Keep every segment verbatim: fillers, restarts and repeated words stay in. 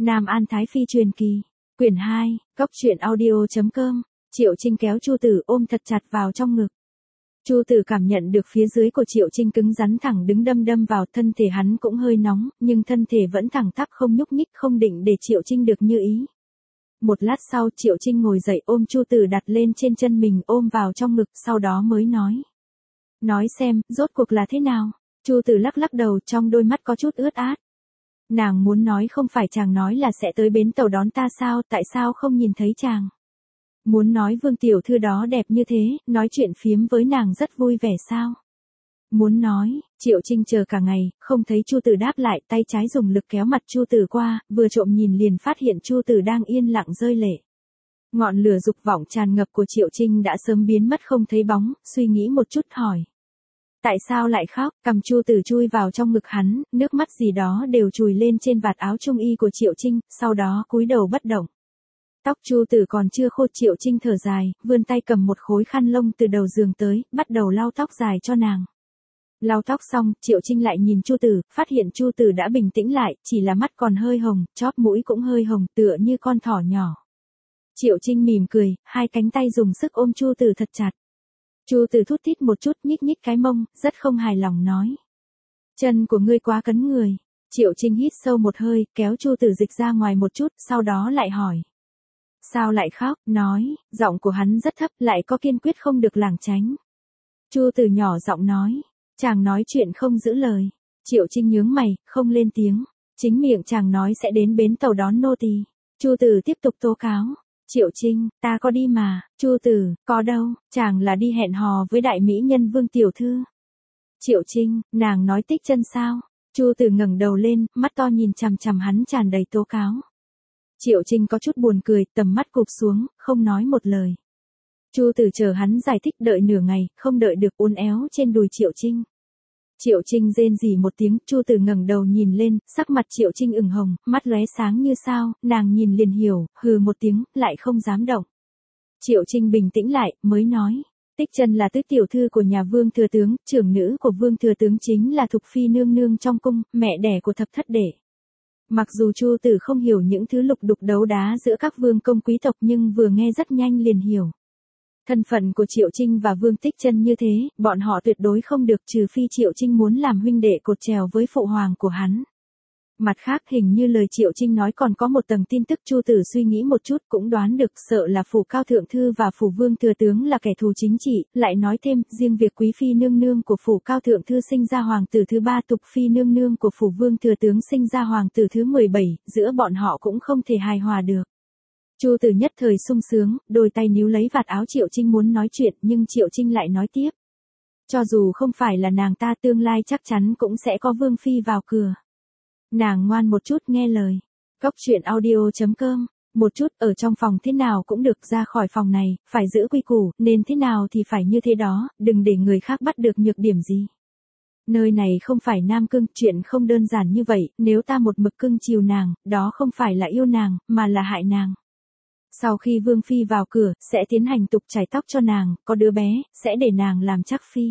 Nam An Thái Phi truyền kỳ, quyển hai, cốc truyện audio chấm com. Triệu Trinh kéo Chu Tử ôm thật chặt vào trong ngực. Chu Tử cảm nhận được phía dưới của Triệu Trinh cứng rắn thẳng đứng đâm đâm vào, thân thể hắn cũng hơi nóng, nhưng thân thể vẫn thẳng tắp không nhúc nhích, không định để Triệu Trinh được như ý. Một lát sau Triệu Trinh ngồi dậy ôm Chu Tử đặt lên trên chân mình, ôm vào trong ngực, sau đó mới nói. Nói xem, rốt cuộc là thế nào? Chu Tử lắc lắc đầu, trong đôi mắt có chút ướt át. Nàng muốn nói không phải chàng nói là sẽ tới bến tàu đón ta sao, tại sao không nhìn thấy chàng? Muốn nói Vương tiểu thư đó đẹp như thế, nói chuyện phiếm với nàng rất vui vẻ sao? Muốn nói, Triệu Trinh chờ cả ngày, không thấy Chu Tử đáp lại, tay trái dùng lực kéo mặt Chu Tử qua, vừa trộm nhìn liền phát hiện Chu Tử đang yên lặng rơi lệ. Ngọn lửa dục vọng tràn ngập của Triệu Trinh đã sớm biến mất không thấy bóng, suy nghĩ một chút hỏi. Tại sao lại khóc? Cầm Chu Tử chui vào trong ngực hắn, nước mắt gì đó đều chùi lên trên vạt áo trung y của Triệu Trinh, sau đó cúi đầu bất động. Tóc Chu Tử còn chưa khô, Triệu Trinh thở dài, vươn tay cầm một khối khăn lông từ đầu giường tới, bắt đầu lau tóc dài cho nàng. Lau tóc xong, Triệu Trinh lại nhìn Chu Tử, phát hiện Chu Tử đã bình tĩnh lại, chỉ là mắt còn hơi hồng, chóp mũi cũng hơi hồng, tựa như con thỏ nhỏ. Triệu Trinh mỉm cười, hai cánh tay dùng sức ôm Chu Tử thật chặt. Chu Tử thút thít một chút, nhích nhích cái mông, rất không hài lòng nói. Chân của ngươi quá cấn người. Triệu Trinh hít sâu một hơi, kéo Chu Tử dịch ra ngoài một chút, sau đó lại hỏi. Sao lại khóc? Nói, giọng của hắn rất thấp, lại có kiên quyết không được lảng tránh. Chu Tử nhỏ giọng nói. Chàng nói chuyện không giữ lời. Triệu Trinh nhướng mày, không lên tiếng. Chính miệng chàng nói sẽ đến bến tàu đón nô tỳ. Chu Tử tiếp tục tố cáo. Triệu Trinh, ta có đi mà. Chu Tử, có đâu, chàng là đi hẹn hò với đại mỹ nhân Vương tiểu thư. Triệu Trinh, nàng nói tích chân sao? Chu Tử ngẩng đầu lên, mắt to nhìn chằm chằm hắn tràn đầy tố cáo. Triệu Trinh có chút buồn cười, tầm mắt cụp xuống, không nói một lời. Chu Tử chờ hắn giải thích, đợi nửa ngày, không đợi được, uốn éo trên đùi Triệu Trinh. Triệu Trinh rên rỉ một tiếng, Chu Tử ngẩng đầu nhìn lên, sắc mặt Triệu Trinh ửng hồng, mắt lóe sáng như sao, nàng nhìn liền hiểu, hừ một tiếng, lại không dám động. Triệu Trinh bình tĩnh lại, mới nói, Tích Chân là tứ tiểu thư của nhà Vương thừa tướng, trưởng nữ của Vương thừa tướng chính là Thục phi nương nương trong cung, mẹ đẻ của thập thất đệ. Mặc dù Chu Tử không hiểu những thứ lục đục đấu đá giữa các vương công quý tộc, nhưng vừa nghe rất nhanh liền hiểu. Thân phận của Triệu Trinh và Vương Tích Chân như thế, bọn họ tuyệt đối không được, trừ phi Triệu Trinh muốn làm huynh đệ cột chèo với phụ hoàng của hắn. Mặt khác, hình như lời Triệu Trinh nói còn có một tầng tin tức. Chu Tử suy nghĩ một chút cũng đoán được, sợ là phủ cao thượng thư và phủ Vương thừa tướng là kẻ thù chính trị, lại nói thêm, riêng việc quý phi nương nương của phủ cao thượng thư sinh ra hoàng tử thứ ba, Tục phi nương nương của phủ Vương thừa tướng sinh ra hoàng tử thứ mười bảy, giữa bọn họ cũng không thể hài hòa được. Chu Tử nhất thời sung sướng, đôi tay níu lấy vạt áo Triệu Trinh muốn nói chuyện, nhưng Triệu Trinh lại nói tiếp. Cho dù không phải là nàng ta, tương lai chắc chắn cũng sẽ có Vương phi vào cửa. Nàng ngoan một chút nghe lời. Cốc truyện audio chấm com. Một chút, ở trong phòng thế nào cũng được, ra khỏi phòng này, phải giữ quy củ, nên thế nào thì phải như thế đó, đừng để người khác bắt được nhược điểm gì. Nơi này không phải Nam Cương, chuyện không đơn giản như vậy, nếu ta một mực cưng chiều nàng, đó không phải là yêu nàng, mà là hại nàng. Sau khi Vương phi vào cửa, sẽ tiến hành tục chải tóc cho nàng, có đứa bé, sẽ để nàng làm chắc phi.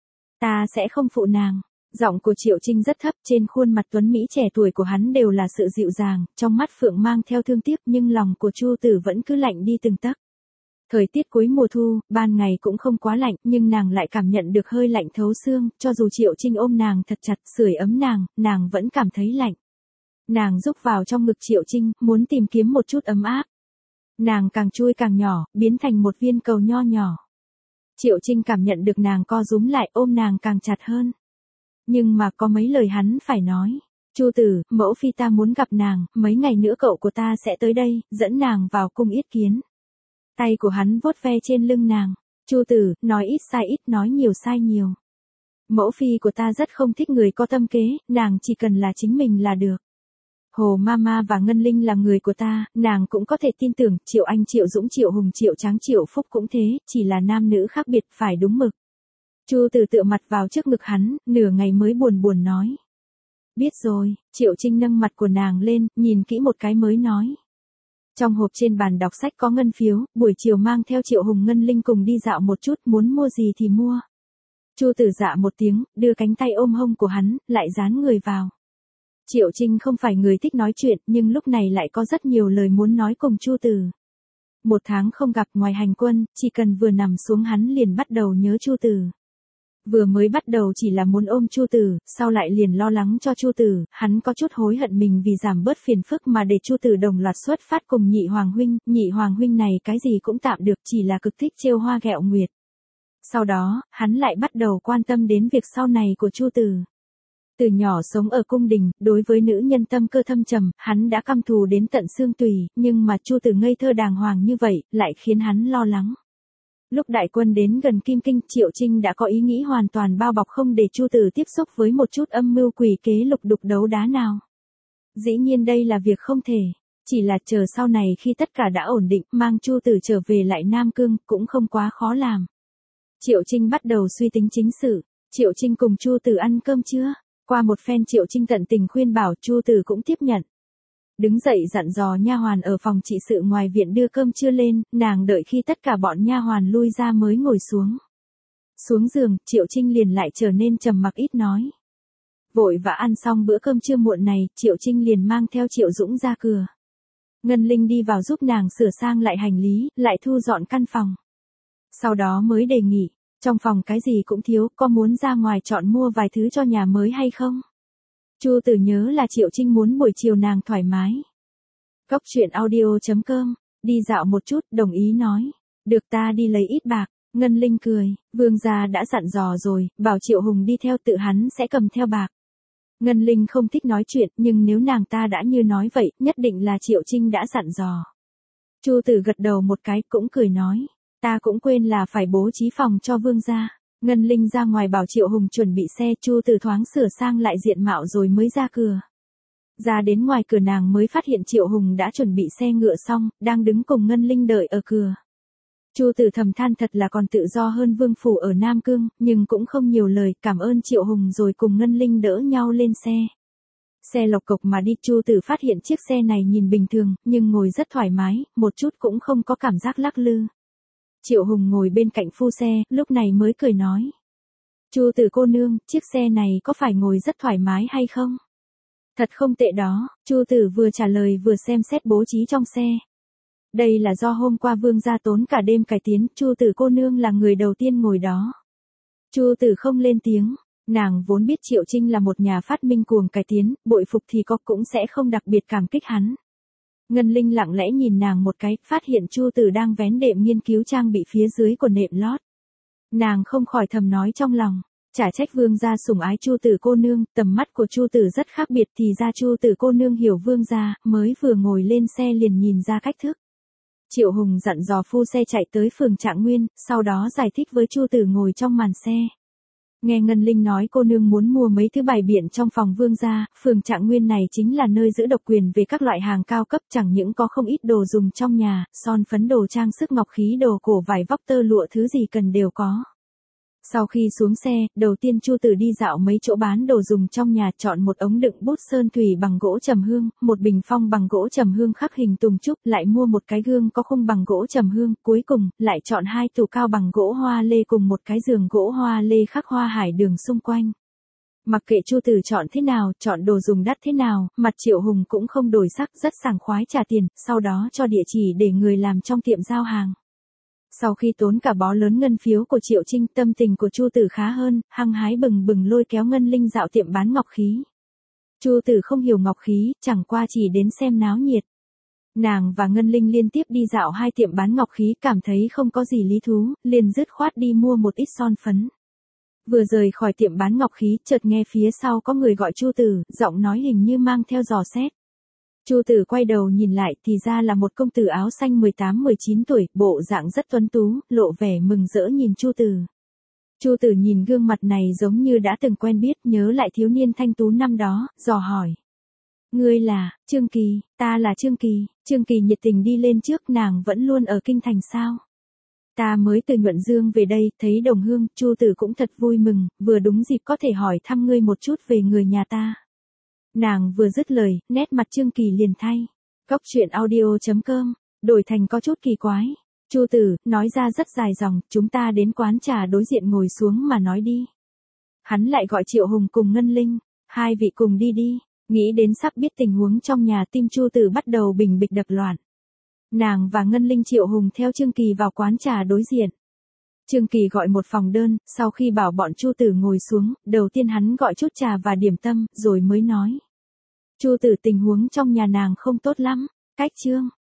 Ta sẽ không phụ nàng. Giọng của Triệu Trinh rất thấp, trên khuôn mặt tuấn mỹ trẻ tuổi của hắn đều là sự dịu dàng, trong mắt phượng mang theo thương tiếc, nhưng lòng của Chu Tử vẫn cứ lạnh đi từng tấc. Thời tiết cuối mùa thu, ban ngày cũng không quá lạnh, nhưng nàng lại cảm nhận được hơi lạnh thấu xương, cho dù Triệu Trinh ôm nàng thật chặt, sưởi ấm nàng, nàng vẫn cảm thấy lạnh. Nàng rúc vào trong ngực Triệu Trinh, muốn tìm kiếm một chút ấm áp. Nàng càng chui càng nhỏ, biến thành một viên cầu nho nhỏ. Triệu Trinh cảm nhận được nàng co rúm lại, ôm nàng càng chặt hơn. Nhưng mà có mấy lời hắn phải nói. Chu Tử, mẫu phi ta muốn gặp nàng, mấy ngày nữa cậu của ta sẽ tới đây, dẫn nàng vào cung yết kiến. Tay của hắn vuốt ve trên lưng nàng. Chu Tử, nói ít sai ít, nói nhiều sai nhiều. Mẫu phi của ta rất không thích người có tâm kế, nàng chỉ cần là chính mình là được. Hồ Mama và Ngân Linh là người của ta, nàng cũng có thể tin tưởng, Triệu Anh, Triệu Dũng, Triệu Hùng, Triệu Tráng, Triệu Phúc cũng thế, chỉ là nam nữ khác biệt, phải đúng mực. Chu Tử tựa mặt vào trước ngực hắn, nửa ngày mới buồn buồn nói. Biết rồi. Triệu Trinh nâng mặt của nàng lên, nhìn kỹ một cái mới nói. Trong hộp trên bàn đọc sách có ngân phiếu, buổi chiều mang theo Triệu Hùng, Ngân Linh cùng đi dạo một chút, muốn mua gì thì mua. Chu Tử dạ một tiếng, đưa cánh tay ôm hông của hắn, lại dán người vào. Triệu Trinh không phải người thích nói chuyện, nhưng lúc này lại có rất nhiều lời muốn nói cùng Chu Tử. Một tháng không gặp, ngoài hành quân, chỉ cần vừa nằm xuống hắn liền bắt đầu nhớ Chu Tử. Vừa mới bắt đầu chỉ là muốn ôm Chu Tử, sau lại liền lo lắng cho Chu Tử, hắn có chút hối hận mình vì giảm bớt phiền phức mà để Chu Tử đồng loạt xuất phát cùng Nhị Hoàng huynh, Nhị Hoàng huynh này cái gì cũng tạm được, chỉ là cực thích trêu hoa ghẹo nguyệt. Sau đó, hắn lại bắt đầu quan tâm đến việc sau này của Chu Tử. Từ nhỏ sống ở cung đình, đối với nữ nhân tâm cơ thâm trầm, hắn đã căm thù đến tận xương tủy, nhưng mà Chu Tử ngây thơ đàng hoàng như vậy, lại khiến hắn lo lắng. Lúc đại quân đến gần Kim Kinh, Triệu Trinh đã có ý nghĩ hoàn toàn bao bọc không để Chu Tử tiếp xúc với một chút âm mưu quỷ kế lục đục đấu đá nào. Dĩ nhiên đây là việc không thể, chỉ là chờ sau này khi tất cả đã ổn định, mang Chu Tử trở về lại Nam Cương, cũng không quá khó làm. Triệu Trinh bắt đầu suy tính chính sự. Triệu Trinh cùng Chu Tử ăn cơm chưa? Qua một phen Triệu Trinh tận tình khuyên bảo, Chu Tử cũng tiếp nhận. Đứng dậy dặn dò nha hoàn ở phòng trị sự ngoài viện đưa cơm trưa lên, nàng đợi khi tất cả bọn nha hoàn lui ra mới ngồi xuống. Xuống giường, Triệu Trinh liền lại trở nên trầm mặc ít nói. Vội và ăn xong bữa cơm trưa muộn này, Triệu Trinh liền mang theo Triệu Dũng ra cửa. Ngân Linh đi vào giúp nàng sửa sang lại hành lý, lại thu dọn căn phòng. Sau đó mới đề nghị, trong phòng cái gì cũng thiếu, có muốn ra ngoài chọn mua vài thứ cho nhà mới hay không? Chu Tử nhớ là Triệu Trinh muốn buổi chiều nàng thoải mái. Góc truyện audio chấm com, đi dạo một chút, đồng ý nói. Được, ta đi lấy ít bạc. Ngân Linh cười, vương gia đã dặn dò rồi, bảo Triệu Hùng đi theo, tự hắn sẽ cầm theo bạc. Ngân Linh không thích nói chuyện, nhưng nếu nàng ta đã như nói vậy, nhất định là Triệu Trinh đã dặn dò. Chu Tử gật đầu một cái, cũng cười nói. Ta cũng quên là phải bố trí phòng cho vương gia. Ngân Linh ra ngoài bảo Triệu Hùng chuẩn bị xe, Chu Tử thoáng sửa sang lại diện mạo rồi mới ra cửa. Ra đến ngoài cửa nàng mới phát hiện Triệu Hùng đã chuẩn bị xe ngựa xong, đang đứng cùng Ngân Linh đợi ở cửa. Chu Tử thầm than thật là còn tự do hơn vương phủ ở Nam Cương, nhưng cũng không nhiều lời, cảm ơn Triệu Hùng rồi cùng Ngân Linh đỡ nhau lên xe. Xe lộc cộc mà đi, Chu Tử phát hiện chiếc xe này nhìn bình thường, nhưng ngồi rất thoải mái, một chút cũng không có cảm giác lắc lư. Triệu Hùng ngồi bên cạnh phu xe, lúc này mới cười nói. Chu Tử cô nương, chiếc xe này có phải ngồi rất thoải mái hay không? Thật không tệ đó, Chu Tử vừa trả lời vừa xem xét bố trí trong xe. Đây là do hôm qua vương gia tốn cả đêm cải tiến, Chu Tử cô nương là người đầu tiên ngồi đó. Chu Tử không lên tiếng, nàng vốn biết Triệu Trinh là một nhà phát minh cuồng cải tiến, bội phục thì có cũng sẽ không đặc biệt cảm kích hắn. Ngân Linh lặng lẽ nhìn nàng một cái, phát hiện Chu Tử đang vén đệm nghiên cứu trang bị phía dưới của nệm lót. Nàng không khỏi thầm nói trong lòng, chả trách vương gia sủng ái Chu Tử cô nương, tầm mắt của Chu Tử rất khác biệt, thì ra Chu Tử cô nương hiểu vương gia, mới vừa ngồi lên xe liền nhìn ra cách thức. Triệu Hùng dặn dò phu xe chạy tới phường Trạng Nguyên, sau đó giải thích với Chu Tử ngồi trong màn xe. Nghe Ngân Linh nói cô nương muốn mua mấy thứ bày biện trong phòng vương gia, phường Trạng Nguyên này chính là nơi giữ độc quyền về các loại hàng cao cấp, chẳng những có không ít đồ dùng trong nhà, son phấn, đồ trang sức, ngọc khí, đồ cổ, vải vóc, tơ lụa, thứ gì cần đều có. Sau khi xuống xe, đầu tiên Chu Tử đi dạo mấy chỗ bán đồ dùng trong nhà, chọn một ống đựng bút sơn thủy bằng gỗ trầm hương, một bình phong bằng gỗ trầm hương khắc hình tùng trúc, lại mua một cái gương có khung bằng gỗ trầm hương, cuối cùng, lại chọn hai tủ cao bằng gỗ hoa lê cùng một cái giường gỗ hoa lê khắc hoa hải đường xung quanh. Mặc kệ Chu Tử chọn thế nào, chọn đồ dùng đắt thế nào, mặt Triệu Hùng cũng không đổi sắc, rất sảng khoái trả tiền, sau đó cho địa chỉ để người làm trong tiệm giao hàng. Sau khi tốn cả bó lớn ngân phiếu của Triệu Trinh, tâm tình của Chu Tử khá hơn, hăng hái bừng bừng lôi kéo Ngân Linh dạo tiệm bán ngọc khí. Chu Tử không hiểu ngọc khí, chẳng qua chỉ đến xem náo nhiệt. Nàng và Ngân Linh liên tiếp đi dạo hai tiệm bán ngọc khí, cảm thấy không có gì lý thú, liền dứt khoát đi mua một ít son phấn. Vừa rời khỏi tiệm bán ngọc khí, chợt nghe phía sau có người gọi Chu Tử, giọng nói hình như mang theo dò xét. Chu Tử quay đầu nhìn lại, thì ra là một công tử áo xanh mười tám mười chín tuổi, bộ dạng rất tuấn tú, lộ vẻ mừng rỡ nhìn Chu Tử. Chu Tử nhìn gương mặt này giống như đã từng quen biết, nhớ lại thiếu niên thanh tú năm đó, dò hỏi. Ngươi là, Trương Kỳ, ta là Trương Kỳ. Trương Kỳ nhiệt tình đi lên trước, nàng vẫn luôn ở kinh thành sao? Ta mới từ Nhuận Dương về đây, thấy đồng hương, Chu Tử cũng thật vui mừng, vừa đúng dịp có thể hỏi thăm ngươi một chút về người nhà ta. Nàng vừa dứt lời, nét mặt Trương Kỳ liền thay. Góc truyện audio chấm com, đổi thành có chút kỳ quái. Chu Tử, nói ra rất dài dòng, chúng ta đến quán trà đối diện ngồi xuống mà nói đi. Hắn lại gọi Triệu Hùng cùng Ngân Linh, hai vị cùng đi đi. Nghĩ đến sắp biết tình huống trong nhà, tim Chu Tử bắt đầu bình bịch đập loạn. Nàng và Ngân Linh Triệu Hùng theo Trương Kỳ vào quán trà đối diện. Trương Kỳ gọi một phòng đơn, sau khi bảo bọn Chu Tử ngồi xuống, đầu tiên hắn gọi chút trà và điểm tâm, rồi mới nói. Chu Tử, tình huống trong nhà nàng không tốt lắm, cách Trương